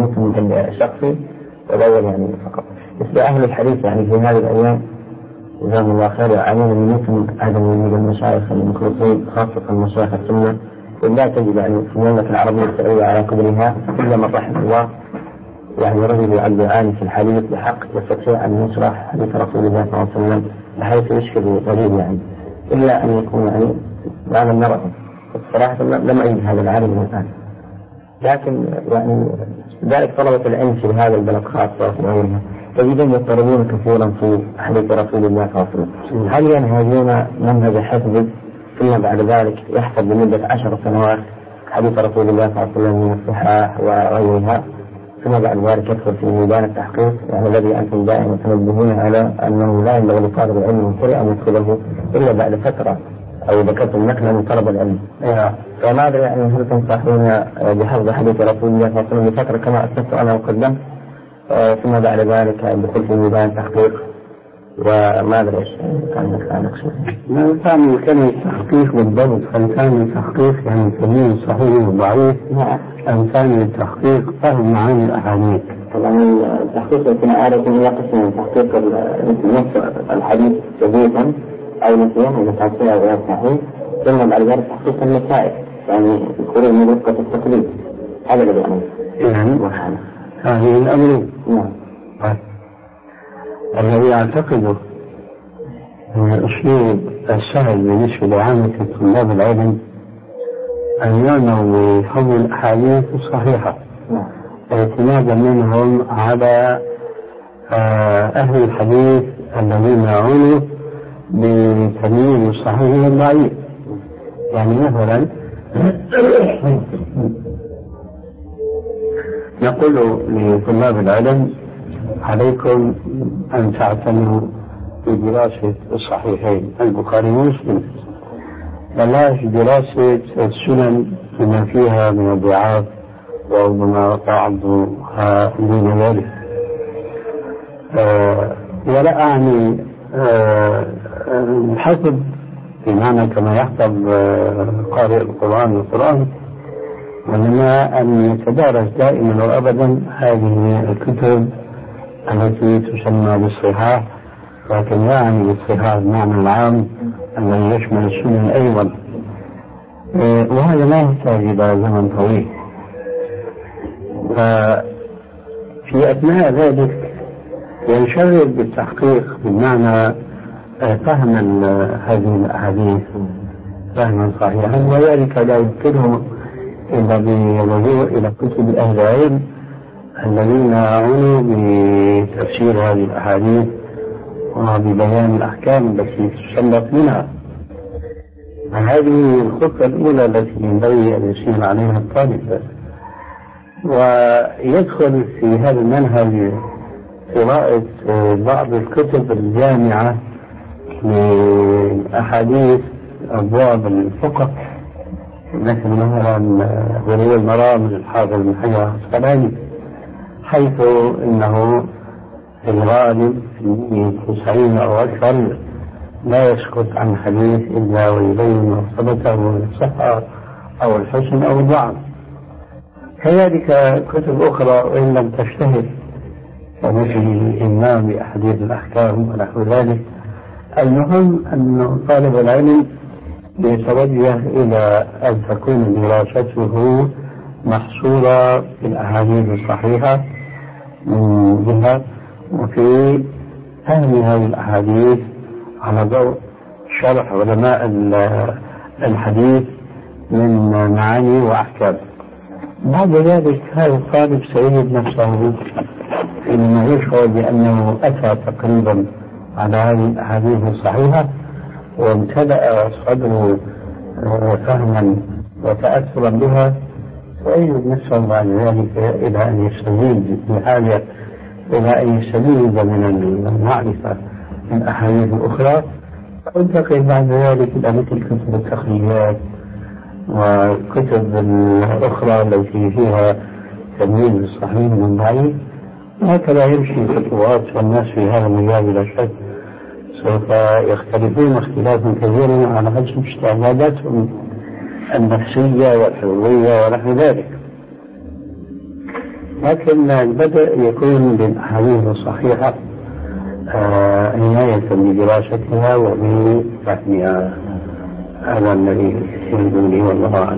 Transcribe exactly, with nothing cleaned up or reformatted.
يمكن شخصي والأول يعني فقط. مثل أهل الحديث يعني في هذه الأيام جزاهم الله خير يعانون من مثل عدم وجود المشايخ المخلصين خاصة مشايخ السنة، ولا تجد يعني في المملكة العربية السعودية على قدرها إلا من رحمه الله يعني رجل يعد عالم في الحديث بحق يستطيع أن يشرح حديث رسول الله صلى الله عليه وسلم بحيث يشكل غريب يعني، إلا أن يكون يعني معنى النظر. الصراحة لم أجد هذا العالم الآن، لكن يعني ذلك طلبة العلم في هذا البلد خاصة في غيرها تجدون يضطربون كثيرا في حديث رسول الله صلى الله عليه وسلم. هل ينهجون منهج حفظ ثم بعد ذلك يحفظ لمدة عشر سنوات حديث رسول الله صلى الله عليه وسلم من الصحاح وغيرها، ثم بعد ذلك يدخل في ميدان التحقيق يعني الذي أنتم دائما تنبهون على أنه لا ينبغي لطالب العلم من كل أن يدخله إلا بعد فترة أو ذكرتم نقلا من طلب العلم. فماذا يعني هل تنصحون بحفظ حديث رسول الله صلى الله عليه وسلم لفترة كما أسلفت أنا وقدمت ثم بعد ذلك الدخول في ميدان التحقيق، وماذا إيش كان نقصد؟ ما كان كلمة تحقيق بالضبط، هل كان التحقيق يعني تمييز صحيح وضعيف أم كان التحقيق فهم معاني الأحاديث؟ طبعا التحقيق يكون عادة يقسم من تحقيق نص الحديث جديدا أو نسيان إذا كان فيها غير صحيح، ثم بعد ذلك تحقيق النتائج يعني الخروج من رفقة التقليد. هذا الذي أنا يعني هذه الأمر. نعم. الذي أعتقده أن الأسلوب السهل بالنسبة لعامة طلاب العلم أن يعنوا بحفظ الأحاديث الصحيحة اعتمادا منهم على أهل الحديث الذين عنوا بتمييز الصحيح والضعيف. يعني مثلا نقول لطلاب العلم عليكم أن تعتنوا بدراسة الصحيحين البخاري ومسلم، بلاش دراسة السنن بما فيها من الضعاف وربما بعضها دون ذلك. آه ولا أعني آه الحفظ بمعنى كما يحفظ آه قارئ القرآن والقرآن، وإنما أن يتدارس دائما وأبدا هذه الكتب التي تسمى بالصحاح، لكن لا يعني بالصحاح المعنى العام الذي يشمل السنن أيضا، وهذا لا يحتاج إلى زمن طويل. ففي أثناء ذلك ينشغل بالتحقيق بمعنى فهم هذه الأحاديث فهما صحيحا، وذلك لا يمكنه إلا بالرجوع إلى كتب أهل العلم الذين عنوا بتفسير هذه الأحاديث وببيان الأحكام التي تسلط منها. هذه الخطة الأولى التي ينبغي أن يسير عليها الطالب، ويدخل في هذا المنهج قراءة بعض الكتب الجامعة لأحاديث أبواب الفقه، مثل مثلا بلوغ المرام للحافظ بن حجر العسقلاني، حيث انه في الغالب في تسعين او اكثر لا يسكت عن حديث الا ويبين مرتبته من الصحه او الحسن او الضعف. كذلك كتب اخرى وان لم تشتهر كمثل الامام باحاديث الاحكام ونحو ذلك. المهم ان طالب العلم يتوجه إلى أن تكون دراسته محصورة في الأحاديث الصحيحة من جهة، وفي فهم هذه الأحاديث على ضوء شرح علماء الحديث من معاني وأحكام. بعد ذلك هذا الطالب سيجد نفسه حينما يشعر بأنه أتى تقريبا على هذه الأحاديث الصحيحة وامتلأ صدره فهما وتأثرا بها، ويجد نفسه بعد ذلك إلى أن يستزيد بحاجة إلى أن يستزيد من المعرفة من أحاديث أخرى، فانتقل بعد ذلك إلى مثل كتب التخريجات وكتب الأخرى التي فيها تمييز الصحيح من الضعيف. هكذا يمشي خطوات، والناس في هذا المجال بلا شك سوف يختلفون اختلافا كثيرا على حسب استعداداتهم النفسية والحضورية ونحو ذلك. لكن البدء يكون بالأحاديث الصحيحة عناية بدراستها وبفهمها. هذا الذي يفيدني والله أعلم.